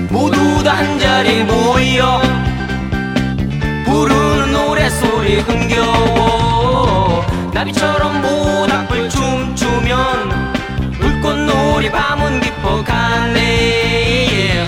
모두 다 한자리 모여 부르는 노래소리 흥겨워. 나비처럼 모닥불 춤추면 불꽃놀이 밤은 깊어가네.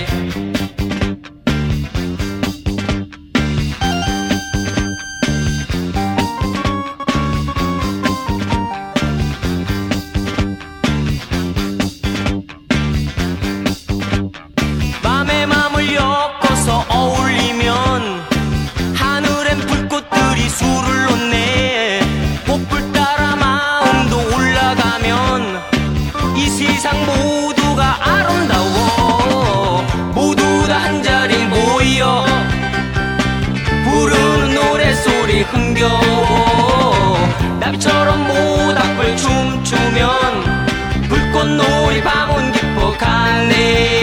맘에 맘을 엮어서 어울리면 하늘엔 불꽃들이 술을 놓네. 꽃불 따라 마음도 올라가면 이 세상 모두가 아름다워. 모두 다 한자리 모여 부르는 노래소리 흥겨워. 나비처럼 모닥불 춤추면 불꽃놀이 밤은 깊어가네.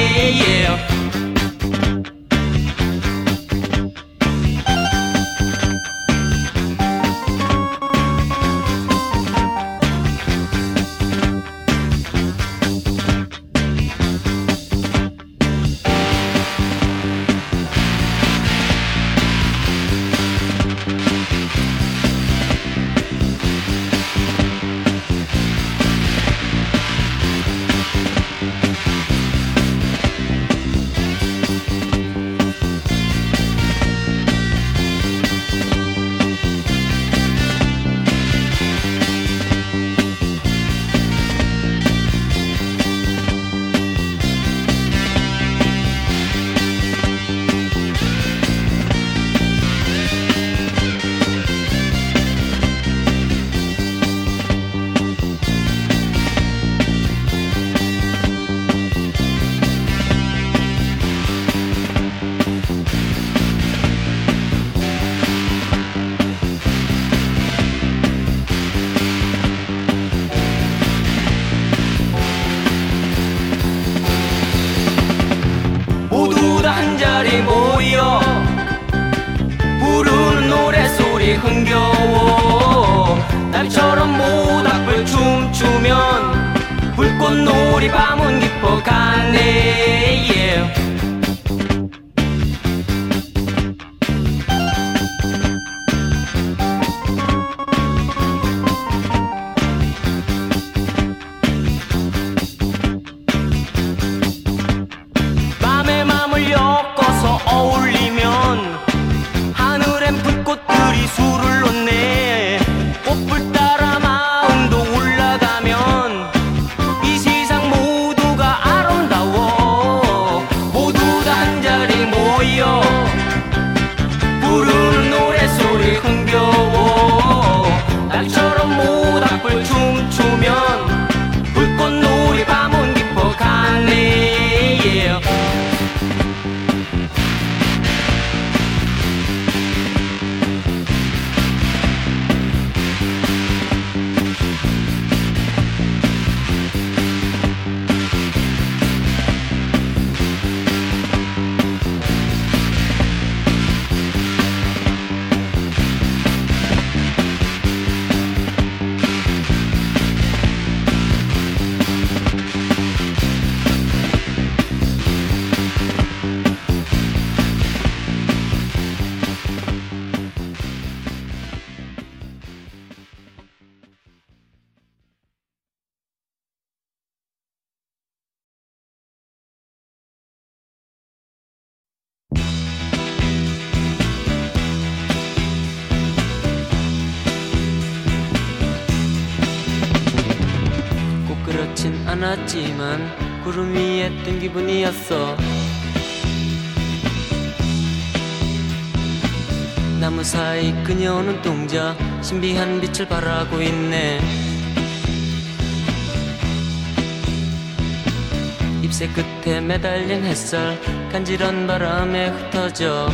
모두 다 한자리 모여 부르는 노래소리 흥겨워. 나비처럼 모닥불 춤추면 불꽃놀이 밤은 깊어가네. 맘에 맘을 엮어서 어울리면 하늘엔 불꽃들이 술을 놓네. 꽃불 따라 마음도 올라가면 이 세상 모두가 아름다워. 모두 다 한자리 모여 부르는 노래소리 흥겨워. 나비처럼 모닥불 춤추면 불꽃놀이 밤은 깊어가네. 그렇진 않았지만 구름 위에 뜬 기분이었어. 나무 사이 그녀는 동자 신비한 빛을 발하고 있네. 잎새 끝에 매달린 햇살 간지런 바람에 흩어져.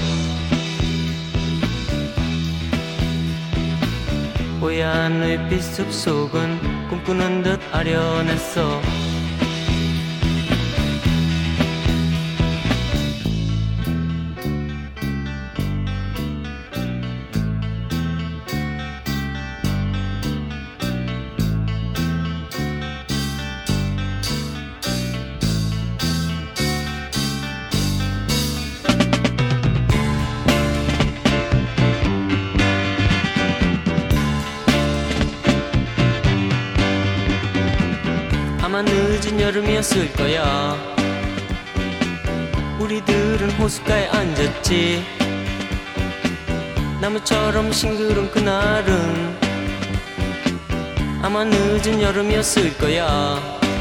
뽀얀 의빛 숲속은 꿈꾸는 듯 아련했어. 아마 늦은 여름이었을 거야. 우리들은 호숫가에 앉았지. 나무처럼 싱그러운 그날은 아마 늦은 여름이었을 거야.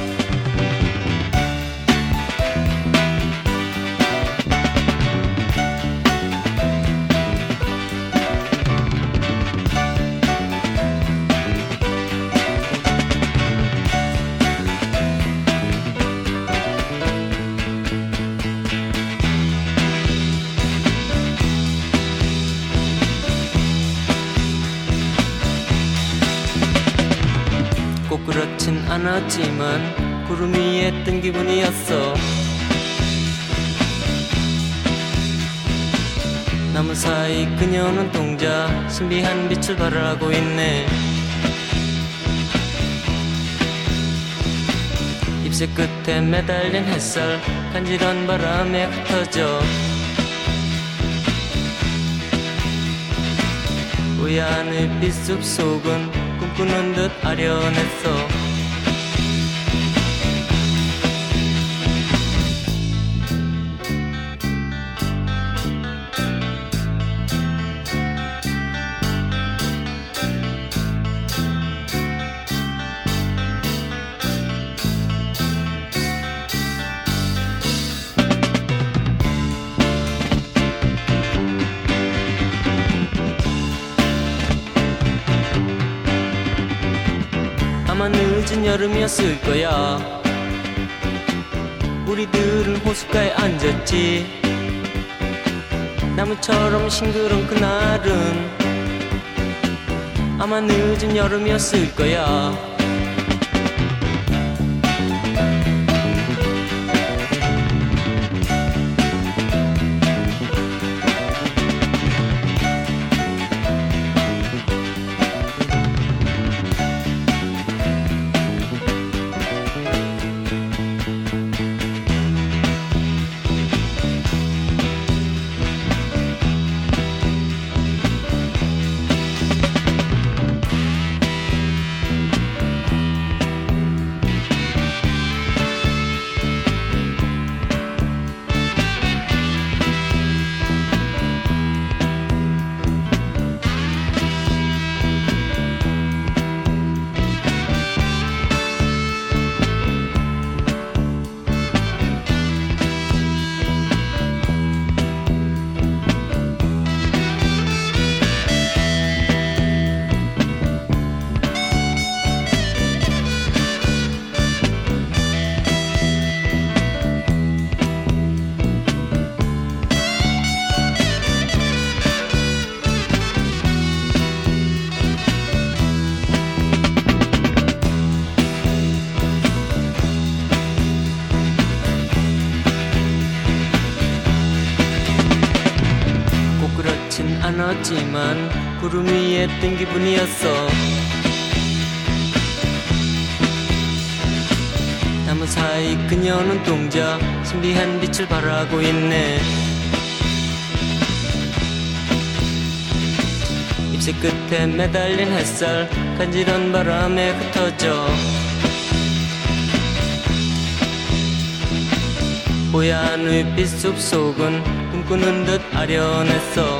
꼭 그렇진 않았지만 구름 위에 뜬 기분이었어. 나무 사이 그녀는 동자 신비한 빛을 발하고 있네. 잎새 끝에 매달린 햇살 간지런 바람에 흩어져. 우연의 빛숲 속은 꿈꾸는 듯 아련했어. 아마 늦은 여름이었을 거야. 우리들은 호숫가에 앉았지. 나무처럼 싱그러운 그날은 아마 늦은 여름이었을 거야. 않았지만 구름 위에 뜬 기분이었어. 나무 사이 그녀는 동자 신비한 빛을 발하고 있네. 잎새 끝에 매달린 햇살 간지런 바람에 흩어져. 뽀얀의 빛숲 속은 꿈꾸는 듯 아련했어.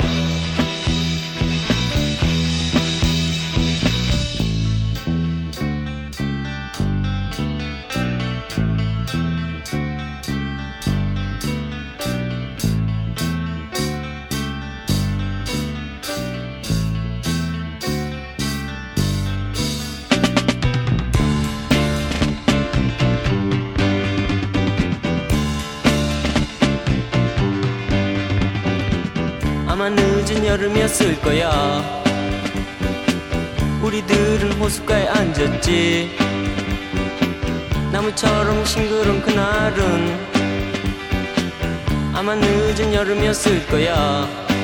아마 늦은 여름이었을 거야. 우리들은 호숫가에 앉았지. 나무처럼 싱그러운 그날은 아마 늦은 여름이었을 거야.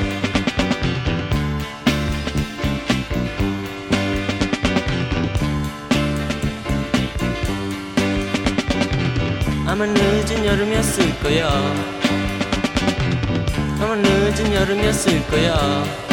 아마 늦은 여름이었을 거야. 아마 늦은 여름이었을 거야.